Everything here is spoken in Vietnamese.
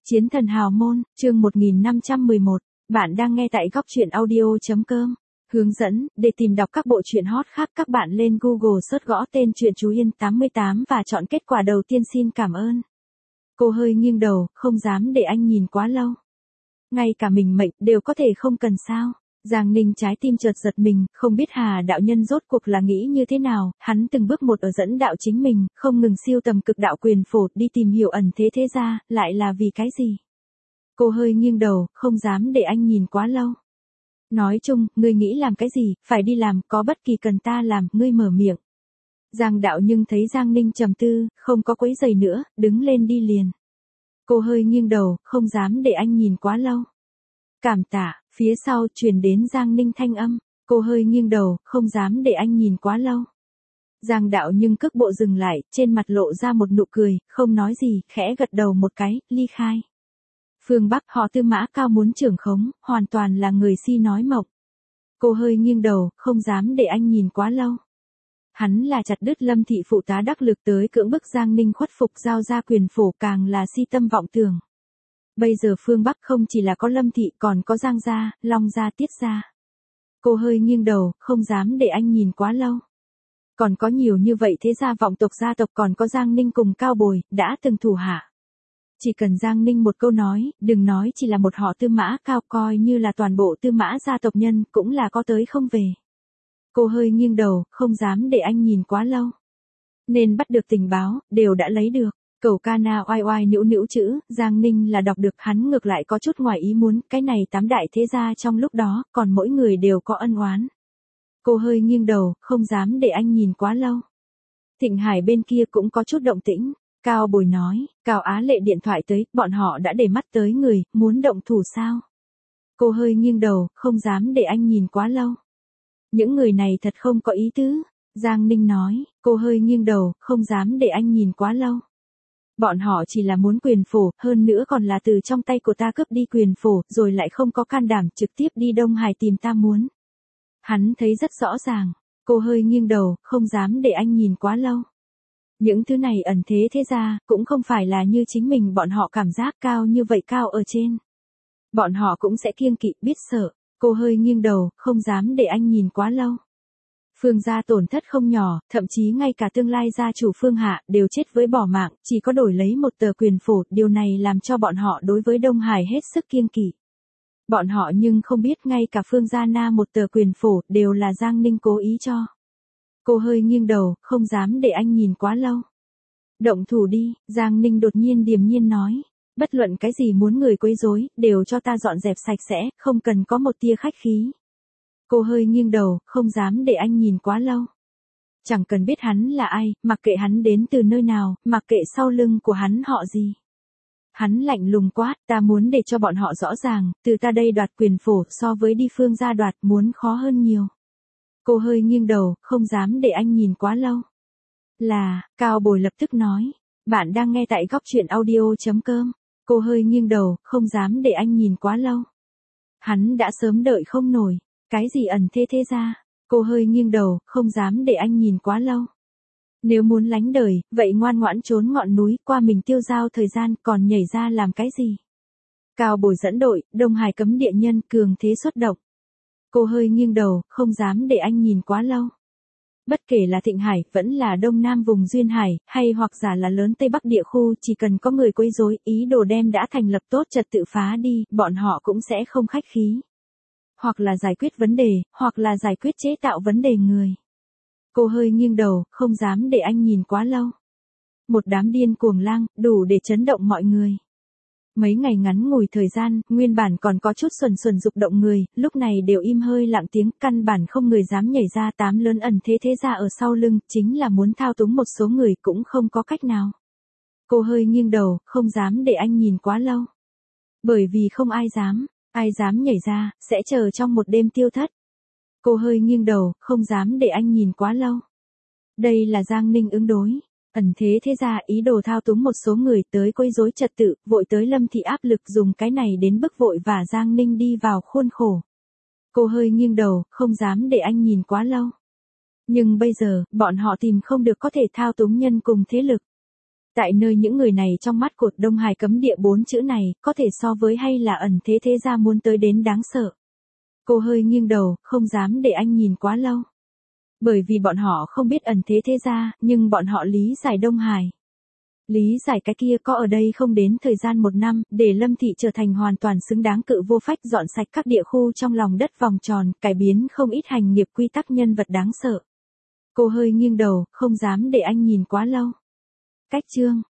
Chiến thần hào môn, chương 1511, bạn đang nghe tại góc truyện audio.com. Hướng dẫn, để tìm đọc các bộ truyện hot khác các bạn lên Google search gõ tên truyện Chú Yên 88 và chọn kết quả đầu tiên xin cảm ơn. Cô hơi nghiêng đầu, không dám để anh nhìn quá lâu. Ngay cả mình mệnh đều có thể không cần sao. Giang Ninh trái tim chợt giật mình, không biết Hà đạo nhân rốt cuộc là nghĩ như thế nào, hắn từng bước một ở dẫn đạo chính mình, không ngừng siêu tầm cực đạo quyền phổ đi tìm hiểu ẩn thế thế ra, lại là vì cái gì? Cô hơi nghiêng đầu, không dám để anh nhìn quá lâu. Nói chung, ngươi nghĩ làm cái gì, phải đi làm, có bất kỳ cần ta làm, ngươi mở miệng. Giang đạo nhưng thấy Giang Ninh trầm tư, không có quấy giày nữa, đứng lên đi liền. Cô hơi nghiêng đầu, không dám để anh nhìn quá lâu. Cảm tạ, phía sau truyền đến Giang Ninh thanh âm, cô hơi nghiêng đầu, không dám để anh nhìn quá lâu. Giang đạo nhưng cước bộ dừng lại, trên mặt lộ ra một nụ cười, không nói gì, khẽ gật đầu một cái, ly khai. Phương Bắc họ Tư Mã Cao muốn trưởng khống, hoàn toàn là người si nói mộng. Cô hơi nghiêng đầu, không dám để anh nhìn quá lâu. Hắn là chặt đứt Lâm thị phụ tá đắc lực tới cưỡng bức Giang Ninh khuất phục giao ra quyền phổ, càng là si tâm vọng tưởng. Bây giờ phương Bắc không chỉ là có Lâm thị còn có Giang gia, Long gia, Tiết gia. Cô hơi nghiêng đầu, không dám để anh nhìn quá lâu. Còn có nhiều như vậy thế gia vọng tộc gia tộc, còn có Giang Ninh cùng Cao Bồi, đã từng thủ hạ. Chỉ cần Giang Ninh một câu nói, đừng nói chỉ là một họ Tư Mã Cao, coi như là toàn bộ Tư Mã gia tộc nhân, cũng là có tới không về. Cô hơi nghiêng đầu, không dám để anh nhìn quá lâu. Nên bắt được tình báo, đều đã lấy được. Cẩu ca na oai oai nữu nữu chữ, Giang Ninh là đọc được, hắn ngược lại có chút ngoài ý muốn, cái này tám đại thế gia trong lúc đó, còn mỗi người đều có ân oán. Cô hơi nghiêng đầu, không dám để anh nhìn quá lâu. Thịnh Hải bên kia cũng có chút động tĩnh, Cao Bồi nói, Cao Á Lệ điện thoại tới, bọn họ đã để mắt tới người, muốn động thủ sao? Cô hơi nghiêng đầu, không dám để anh nhìn quá lâu. Những người này thật không có ý tứ, Giang Ninh nói, cô hơi nghiêng đầu, không dám để anh nhìn quá lâu. Bọn họ chỉ là muốn quyền phổ, hơn nữa còn là từ trong tay của ta cướp đi quyền phổ, rồi lại không có can đảm trực tiếp đi Đông Hải tìm ta muốn. Hắn thấy rất rõ ràng, cô hơi nghiêng đầu, không dám để anh nhìn quá lâu. Những thứ này ẩn thế thế ra, cũng không phải là như chính mình bọn họ cảm giác cao như vậy, cao ở trên. Bọn họ cũng sẽ kiêng kỵ, biết sợ. Cô hơi nghiêng đầu, không dám để anh nhìn quá lâu. Phương gia tổn thất không nhỏ, thậm chí ngay cả tương lai gia chủ Phương Hạ đều chết với bỏ mạng, chỉ có đổi lấy một tờ quyền phổ, điều này làm cho bọn họ đối với Đông Hải hết sức kiêng kỵ. Bọn họ nhưng không biết ngay cả Phương gia na một tờ quyền phổ đều là Giang Ninh cố ý cho. Cô hơi nghiêng đầu, không dám để anh nhìn quá lâu. Động thủ đi, Giang Ninh đột nhiên điềm nhiên nói. Bất luận cái gì muốn người quấy rối, đều cho ta dọn dẹp sạch sẽ, không cần có một tia khách khí. Cô hơi nghiêng đầu, không dám để anh nhìn quá lâu. Chẳng cần biết hắn là ai, mặc kệ hắn đến từ nơi nào, mặc kệ sau lưng của hắn họ gì. Hắn lạnh lùng quát, ta muốn để cho bọn họ rõ ràng, từ ta đây đoạt quyền phổ so với đi Phương gia đoạt muốn khó hơn nhiều. Cô hơi nghiêng đầu, không dám để anh nhìn quá lâu. Là, Cao Bồi lập tức nói, bạn đang nghe tại góc truyện audio.com. Cô hơi nghiêng đầu, không dám để anh nhìn quá lâu. Hắn đã sớm đợi không nổi. Cái gì ẩn thế thế ra? Cô hơi nghiêng đầu, không dám để anh nhìn quá lâu. Nếu muốn lánh đời, vậy ngoan ngoãn trốn ngọn núi, qua mình tiêu dao thời gian, còn nhảy ra làm cái gì? Cao Bồi dẫn đội, Đông Hải cấm địa nhân, cường thế xuất động. Cô hơi nghiêng đầu, không dám để anh nhìn quá lâu. Bất kể là Thịnh Hải, vẫn là Đông Nam vùng Duyên Hải, hay hoặc giả là lớn Tây Bắc địa khu, chỉ cần có người quấy rối, ý đồ đem đã thành lập tốt trật tự phá đi, bọn họ cũng sẽ không khách khí. Hoặc là giải quyết vấn đề, hoặc là giải quyết chế tạo vấn đề người. Cô hơi nghiêng đầu, không dám để anh nhìn quá lâu. Một đám điên cuồng lang, đủ để chấn động mọi người. Mấy ngày ngắn ngủi thời gian, nguyên bản còn có chút xuẩn xuẩn dục động người, lúc này đều im hơi lặng tiếng, căn bản không người dám nhảy ra. Tám lớn ẩn thế thế ra ở sau lưng, chính là muốn thao túng một số người cũng không có cách nào. Cô hơi nghiêng đầu, không dám để anh nhìn quá lâu. Bởi vì không ai dám nhảy ra, sẽ chờ trong một đêm tiêu thất. Cô hơi nghiêng đầu, không dám để anh nhìn quá lâu. Đây là Giang Ninh ứng đối. Ẩn thế thế ra ý đồ thao túng một số người tới quấy rối trật tự, vội tới Lâm thị áp lực dùng cái này đến bức vội và Giang Ninh đi vào khuôn khổ. Cô hơi nghiêng đầu, không dám để anh nhìn quá lâu. Nhưng bây giờ, bọn họ tìm không được có thể thao túng nhân cùng thế lực. Tại nơi những người này trong mắt cột Đông Hải cấm địa 4 chữ này, có thể so với hay là ẩn thế thế gia muốn tới đến đáng sợ. Cô hơi nghiêng đầu, không dám để anh nhìn quá lâu. Bởi vì bọn họ không biết ẩn thế thế gia, nhưng bọn họ lý giải Đông Hải. Lý giải cái kia có ở đây không đến thời gian 1 năm, để Lâm Thị trở thành hoàn toàn xứng đáng cự vô phách dọn sạch các địa khu trong lòng đất vòng tròn, cải biến không ít hành nghiệp quy tắc nhân vật đáng sợ. Cô hơi nghiêng đầu, không dám để anh nhìn quá lâu. Cách chương